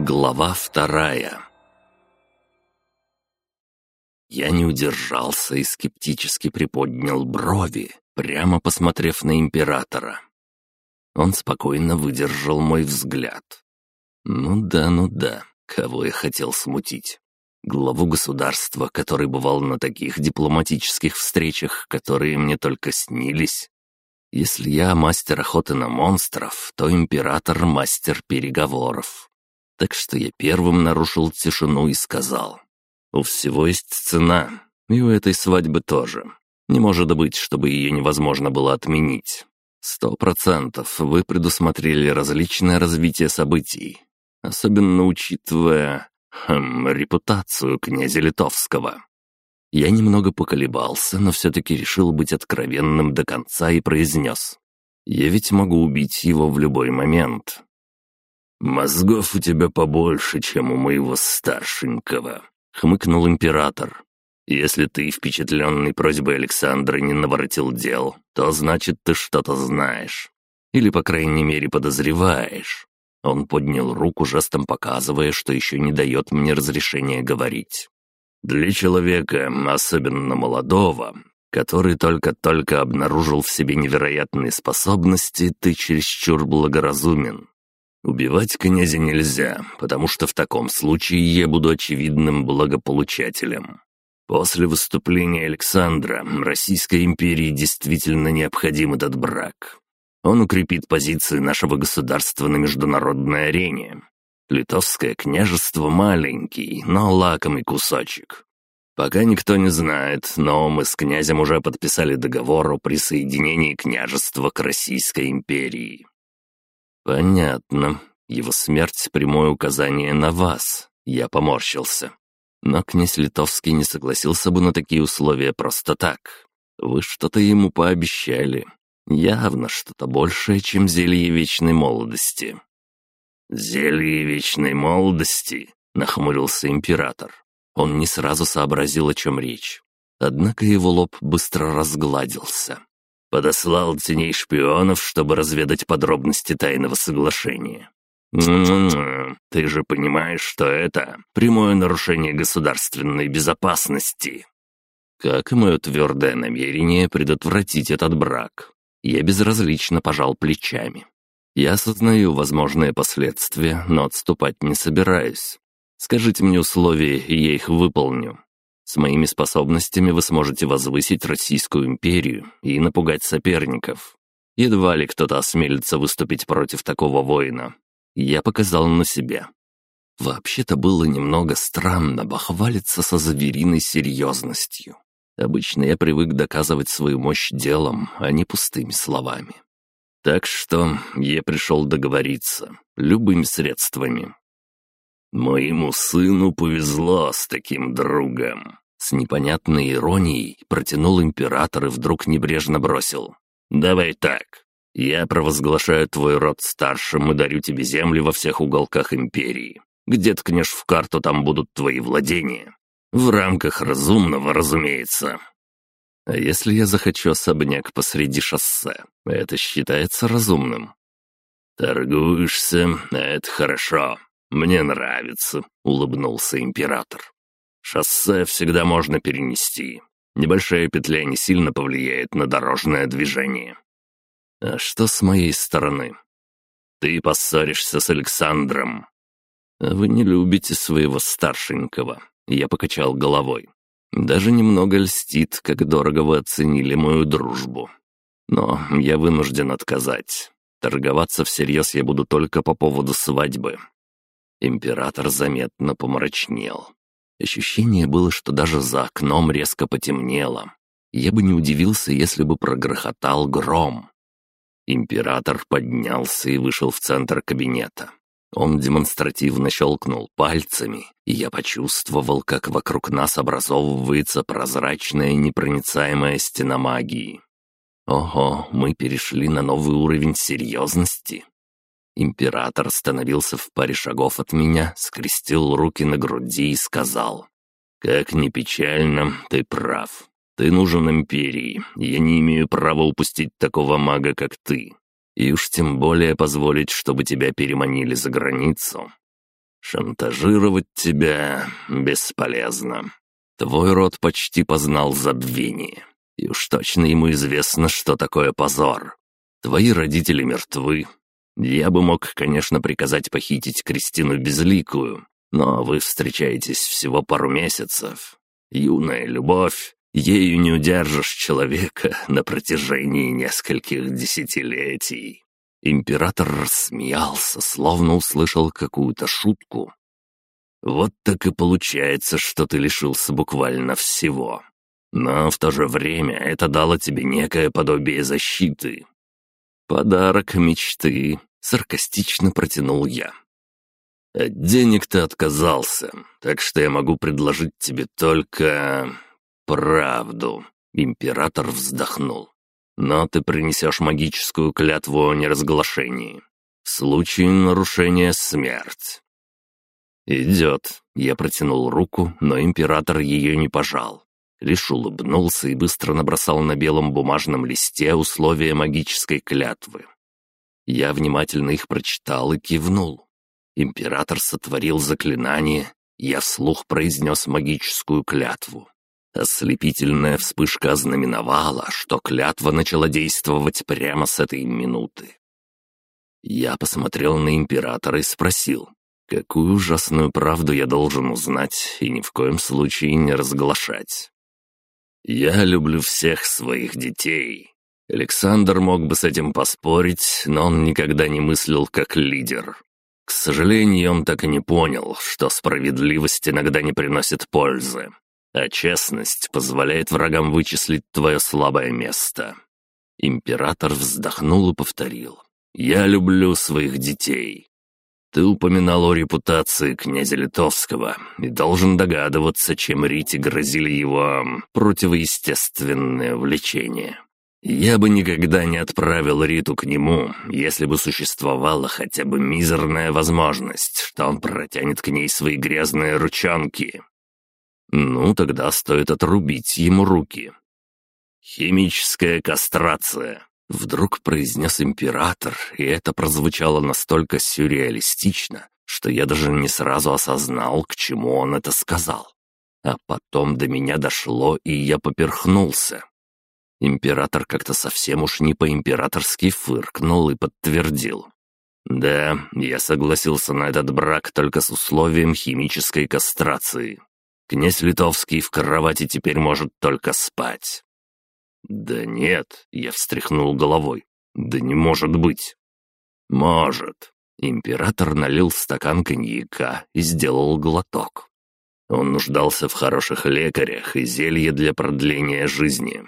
Глава 2. Я не удержался и скептически приподнял брови, прямо посмотрев на императора. Он спокойно выдержал мой взгляд. Ну да, кого я хотел смутить. Главу государства, который бывал на таких дипломатических встречах, которые мне только снились. Если я мастер охоты на монстров, то император мастер переговоров. Так что я первым нарушил тишину и сказал: «У всего есть цена, и у этой свадьбы тоже. Не может быть, чтобы ее невозможно было отменить. 100% вы предусмотрели различное развитие событий, особенно учитывая, репутацию князя Литовского». Я немного поколебался, но все-таки решил быть откровенным до конца и произнес: «Я ведь могу убить его в любой момент». «Мозгов у тебя побольше, чем у моего старшенького», — хмыкнул император. «Если ты, впечатленный просьбой Александра, не наворотил дел, то значит, ты что-то знаешь. Или, по крайней мере, подозреваешь». Он поднял руку, жестом показывая, что еще не дает мне разрешения говорить. «Для человека, особенно молодого, который только-только обнаружил в себе невероятные способности, ты чересчур благоразумен. Убивать князя нельзя, потому что в таком случае я буду очевидным благополучателем. После выступления Александра Российской империи действительно необходим этот брак. Он укрепит позиции нашего государства на международной арене. Литовское княжество маленький, но лакомый кусочек. Пока никто не знает, но мы с князем уже подписали договор о присоединении княжества к Российской империи». «Понятно. Его смерть — прямое указание на вас». Я поморщился. «Но князь Литовский не согласился бы на такие условия просто так. Вы что-то ему пообещали. Явно что-то большее, чем зелье вечной молодости». «Зелье вечной молодости?» — нахмурился император. Он не сразу сообразил, о чем речь. Однако его лоб быстро разгладился. «Подослал теней шпионов, чтобы разведать подробности тайного соглашения. Ты же понимаешь, что это прямое нарушение государственной безопасности». Как и мое твердое намерение предотвратить этот брак. Я безразлично пожал плечами. Я осознаю возможные последствия, но отступать не собираюсь. Скажите мне условия, и я их выполню. С моими способностями вы сможете возвысить Российскую империю и напугать соперников. Едва ли кто-то осмелится выступить против такого воина. Я показал на себя. Вообще-то было немного странно бахвалиться со звериной серьезностью. Обычно я привык доказывать свою мощь делом, а не пустыми словами. Так что я пришел договориться, любыми средствами. «Моему сыну повезло с таким другом», — с непонятной иронией протянул император и вдруг небрежно бросил. «Давай так. Я провозглашаю твой род старшим и дарю тебе земли во всех уголках империи. Где ткнешь в карту, там будут твои владения. В рамках разумного, разумеется». «А если я захочу особняк посреди шоссе, это считается разумным?» «Торгуешься, это хорошо. Мне нравится», — улыбнулся император. «Шоссе всегда можно перенести. Небольшая петля не сильно повлияет на дорожное движение». «А что с моей стороны?» «Ты поссоришься с Александром». «Вы не любите своего старшенького», — я покачал головой. «Даже немного льстит, как дорого вы оценили мою дружбу. Но я вынужден отказать. Торговаться всерьез я буду только по поводу свадьбы». Император заметно помрачнел. Ощущение было, что даже за окном резко потемнело. Я бы не удивился, если бы прогрохотал гром. Император поднялся и вышел в центр кабинета. Он демонстративно щелкнул пальцами, и я почувствовал, как вокруг нас образовывается прозрачная непроницаемая стена магии. Ого, мы перешли на новый уровень серьезности. Император остановился в паре шагов от меня, скрестил руки на груди и сказал: «Как ни печально, ты прав. Ты нужен империи, и я не имею права упустить такого мага, как ты. И уж тем более позволить, чтобы тебя переманили за границу». Шантажировать тебя бесполезно. Твой род почти познал забвение. И уж точно ему известно, что такое позор. Твои родители мертвы. Я бы мог, конечно, приказать похитить Кристину Безликую, но вы встречаетесь всего пару месяцев. Юная любовь, ею не удержишь человека на протяжении нескольких десятилетий». Император рассмеялся, словно услышал какую-то шутку. «Вот так и получается, что ты лишился буквально всего. Но в то же время это дало тебе некое подобие защиты». «Подарок мечты», — саркастично протянул я. «От денег ты отказался, так что я могу предложить тебе только... правду». Император вздохнул. «Но ты принесешь магическую клятву о неразглашении. В случае нарушения — смерть». «Идет». Я протянул руку, но император ее не пожал. Лишь улыбнулся и быстро набросал на белом бумажном листе условия магической клятвы. Я внимательно их прочитал и кивнул. Император сотворил заклинание, я вслух произнес магическую клятву. Ослепительная вспышка ознаменовала, что клятва начала действовать прямо с этой минуты. Я посмотрел на императора и спросил, какую ужасную правду я должен узнать и ни в коем случае не разглашать. «Я люблю всех своих детей». Александр мог бы с этим поспорить, но он никогда не мыслил как лидер. К сожалению, он так и не понял, что справедливость иногда не приносит пользы, а честность позволяет врагам вычислить твое слабое место. Император вздохнул и повторил. «Я люблю своих детей». Ты упоминал о репутации князя Литовского и должен догадываться, чем Рите грозили его противоестественные влечения. Я бы никогда не отправил Риту к нему, если бы существовала хотя бы мизерная возможность, что он протянет к ней свои грязные ручонки. Ну, тогда стоит отрубить ему руки. «Химическая кастрация», — вдруг произнес император, и это прозвучало настолько сюрреалистично, что я даже не сразу осознал, к чему он это сказал. А потом до меня дошло, и я поперхнулся. Император как-то совсем уж не по-императорски фыркнул и подтвердил. «Да, я согласился на этот брак только с условием химической кастрации. Князь Литовский в кровати теперь может только спать». «Да нет», — я встряхнул головой. «Да не может быть». «Может». Император налил стакан коньяка и сделал глоток. Он нуждался в хороших лекарях и зелье для продления жизни.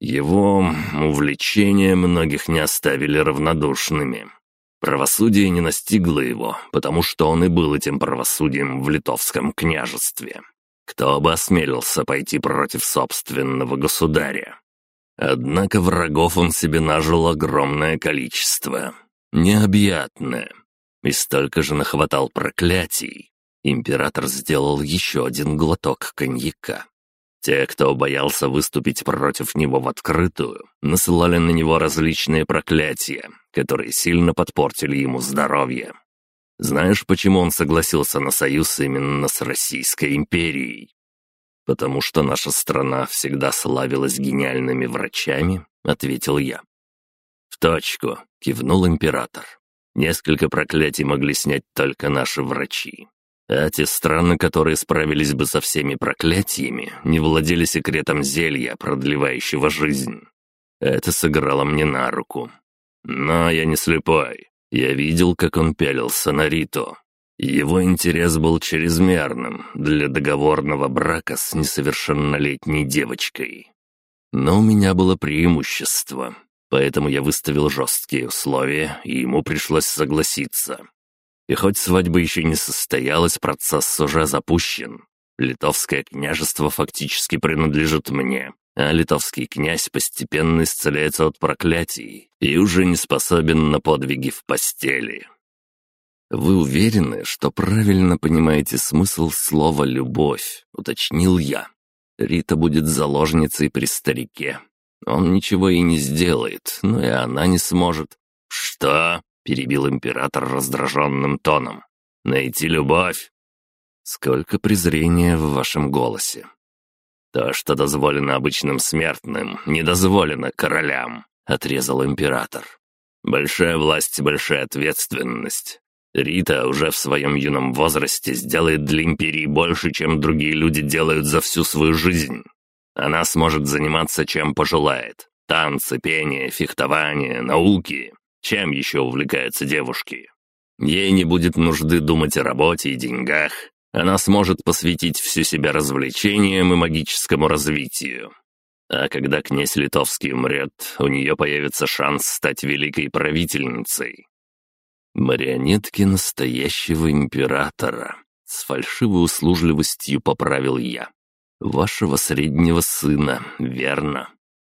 Его увлечения многих не оставили равнодушными. Правосудие не настигло его, потому что он и был этим правосудием в Литовском княжестве. Кто бы осмелился пойти против собственного государя? Однако врагов он себе нажил огромное количество, необъятное, и столько же нахватал проклятий. Император сделал еще один глоток коньяка. Те, кто боялся выступить против него в открытую, насылали на него различные проклятия, которые сильно подпортили ему здоровье. Знаешь, почему он согласился на союз именно с Российской империей? «Потому что наша страна всегда славилась гениальными врачами», — ответил я. «В точку», — кивнул император. «Несколько проклятий могли снять только наши врачи. А те страны, которые справились бы со всеми проклятиями, не владели секретом зелья, продлевающего жизнь. Это сыграло мне на руку. Но я не слепой. Я видел, как он пялился на Риту. Его интерес был чрезмерным для договорного брака с несовершеннолетней девочкой. Но у меня было преимущество, поэтому я выставил жесткие условия, и ему пришлось согласиться. И хоть свадьба еще не состоялась, процесс уже запущен. Литовское княжество фактически принадлежит мне, а литовский князь постепенно исцеляется от проклятий и уже не способен на подвиги в постели. «Вы уверены, что правильно понимаете смысл слова «любовь», — уточнил я. «Рита будет заложницей при старике. Он ничего и не сделает, но и она не сможет». «Что?» — перебил император раздраженным тоном. «Найти любовь? Сколько презрения в вашем голосе. То, что дозволено обычным смертным, не дозволено королям, отрезал император. Большая власть, большая ответственность. Рита уже в своем юном возрасте сделает для империи больше, чем другие люди делают за всю свою жизнь. Она сможет заниматься чем пожелает. Танцы, пение, фехтование, науки. Чем еще увлекаются девушки? Ей не будет нужды думать о работе и деньгах. Она сможет посвятить всю себя развлечениям и магическому развитию. А когда князь Литовский умрет, у нее появится шанс стать великой правительницей. Марионетки настоящего императора. С фальшивой услужливостью поправил я. Вашего среднего сына, верно?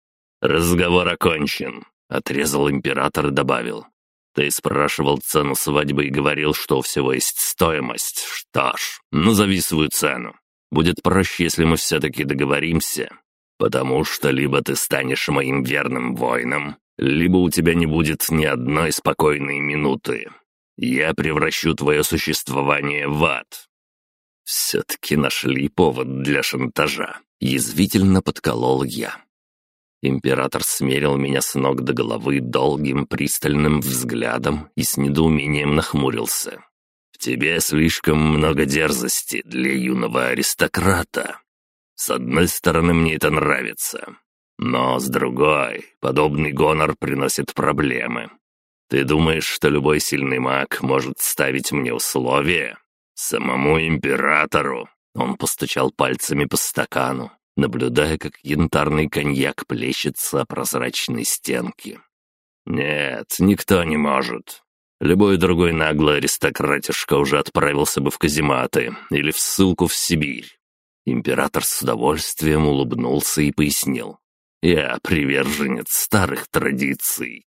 «Разговор окончен», — отрезал император и добавил. «Ты спрашивал цену свадьбы и говорил, что у всего есть стоимость. Что ж, назови свою цену. Будет проще, если мы все-таки договоримся. Потому что либо ты станешь моим верным воином, либо у тебя не будет ни одной спокойной минуты. Я превращу твое существование в ад». «Все-таки нашли повод для шантажа», — язвительно подколол я. Император смерил меня с ног до головы долгим пристальным взглядом и с недоумением нахмурился. «В тебе слишком много дерзости для юного аристократа. С одной стороны, мне это нравится, но с другой, подобный гонор приносит проблемы. Ты думаешь, что любой сильный маг может ставить мне условия? Самому императору?» Он постучал пальцами по стакану, наблюдая, как янтарный коньяк плещется о прозрачной стенке. «Нет, никто не может. Любой другой наглый аристократишка уже отправился бы в казематы или в ссылку в Сибирь». Император с удовольствием улыбнулся и пояснил. «Я приверженец старых традиций».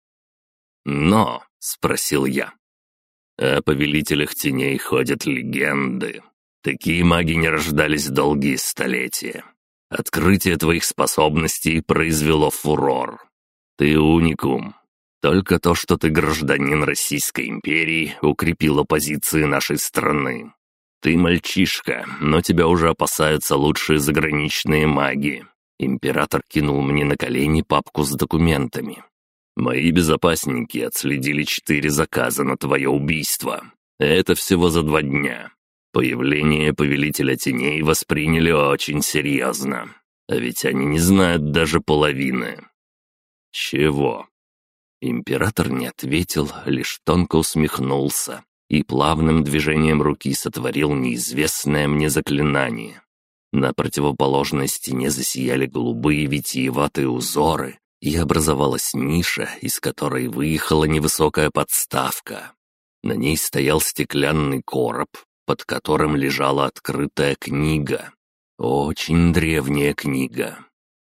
«Но», — спросил я, — «о повелителях теней ходят легенды. Такие маги не рождались долгие столетия. Открытие твоих способностей произвело фурор. Ты уникум. Только то, что ты гражданин Российской империи, укрепило позиции нашей страны. Ты мальчишка, но тебя уже опасаются лучшие заграничные маги». Император кинул мне на колени папку с документами. «Мои безопасники отследили 4 заказа на твое убийство. Это всего за 2 дня. Появление Повелителя Теней восприняли очень серьезно. А ведь они не знают даже половины». «Чего?» Император не ответил, лишь тонко усмехнулся и плавным движением руки сотворил неизвестное мне заклинание. На противоположной стене засияли голубые витиеватые узоры, и образовалась ниша, из которой выехала невысокая подставка. На ней стоял стеклянный короб, под которым лежала открытая книга. Очень древняя книга.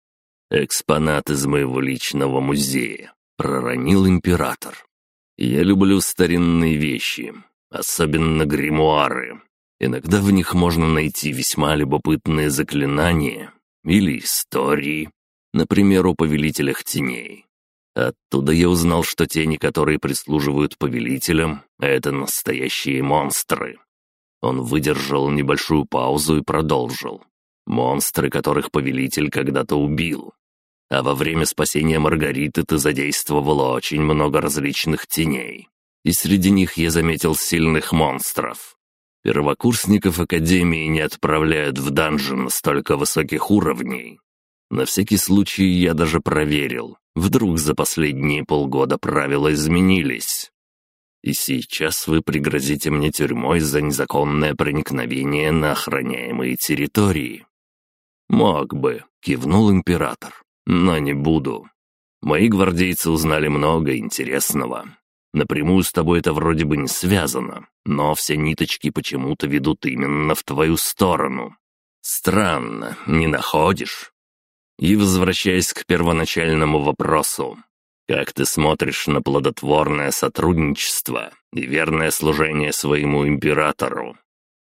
«Экспонат из моего личного музея», — проронил император. «Я люблю старинные вещи, особенно гримуары. Иногда в них можно найти весьма любопытные заклинания или истории, например, о повелителях теней. Оттуда я узнал, что тени, которые прислуживают повелителям, — это настоящие монстры». Он выдержал небольшую паузу и продолжил. «Монстры, которых повелитель когда-то убил. А во время спасения Маргариты ты задействовала очень много различных теней. И среди них я заметил сильных монстров. Первокурсников Академии не отправляют в данжен столько высоких уровней. На всякий случай я даже проверил. Вдруг за последние полгода правила изменились. И сейчас вы пригрозите мне тюрьмой за незаконное проникновение на охраняемые территории». «Мог бы», — кивнул император, — «но не буду. Мои гвардейцы узнали много интересного. Напрямую с тобой это вроде бы не связано, но все ниточки почему-то ведут именно в твою сторону. Странно, не находишь?» И возвращаясь к первоначальному вопросу. Как ты смотришь на плодотворное сотрудничество и верное служение своему императору?»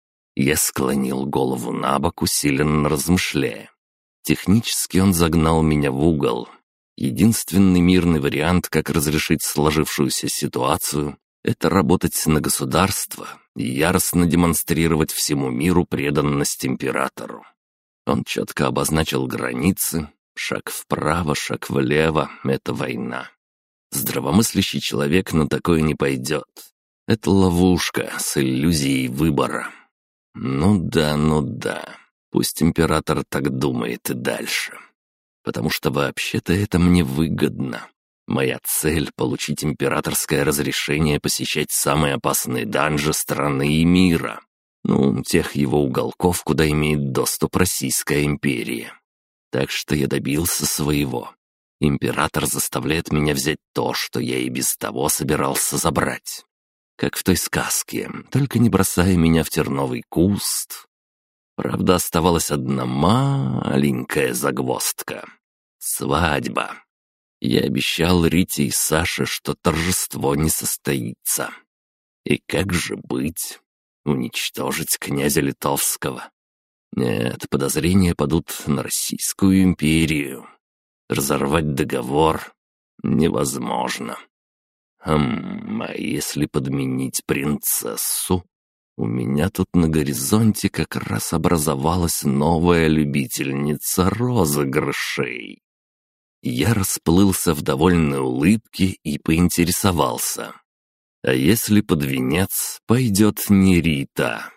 Я склонил голову на бок, усиленно размышляя. Технически он загнал меня в угол. Единственный мирный вариант, как разрешить сложившуюся ситуацию, Это работать на государство и яростно демонстрировать всему миру преданность императору. Он четко обозначил границы. Шаг вправо, шаг влево — это война. Здравомыслящий человек на такое не пойдет. Это ловушка с иллюзией выбора. Ну да. Пусть император так думает и дальше. Потому что вообще-то это мне выгодно. Моя цель — получить императорское разрешение посещать самые опасные данжи страны и мира. Ну, тех его уголков, куда имеет доступ Российская империя. Так что я добился своего. Император заставляет меня взять то, что я и без того собирался забрать. Как в той сказке, только не бросая меня в терновый куст. Правда, оставалась одна маленькая загвоздка. Свадьба. Я обещал Рите и Саше, что торжество не состоится. И как же быть? Уничтожить князя Литовского? Нет, подозрения падут на Российскую империю. Разорвать договор невозможно. А если подменить принцессу? У меня тут на горизонте как раз образовалась новая любительница розыгрышей. Я расплылся в довольной улыбке и поинтересовался. А если под венец пойдет не Рита?